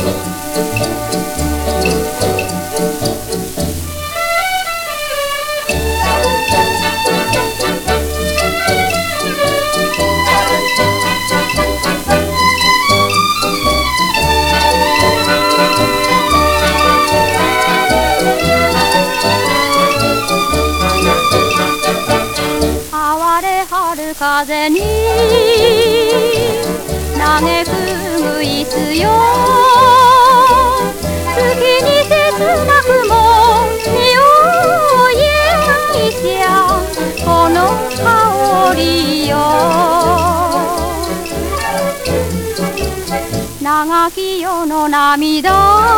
風に嘆くむいすよ月に切なくも身を焼いちゃこの香りよ長き世の涙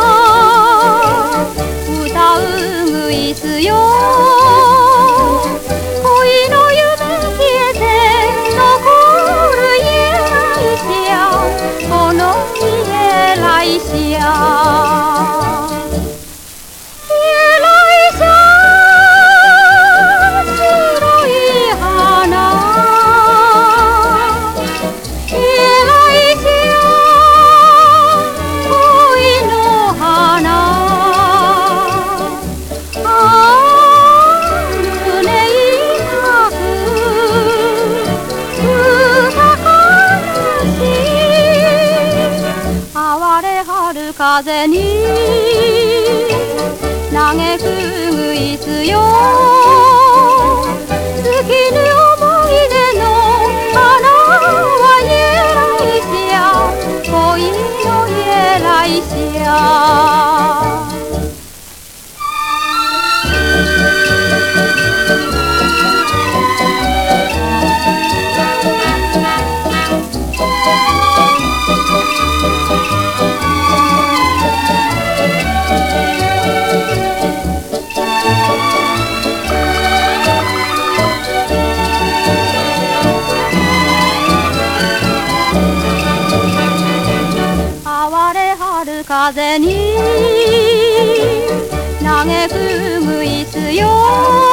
歌うむいすよ恋の夢消えて残る家来者この家来者風に嘆くむいすよ尽きぬ思い出の花は家来者恋の家来者風に嘆くむいすよ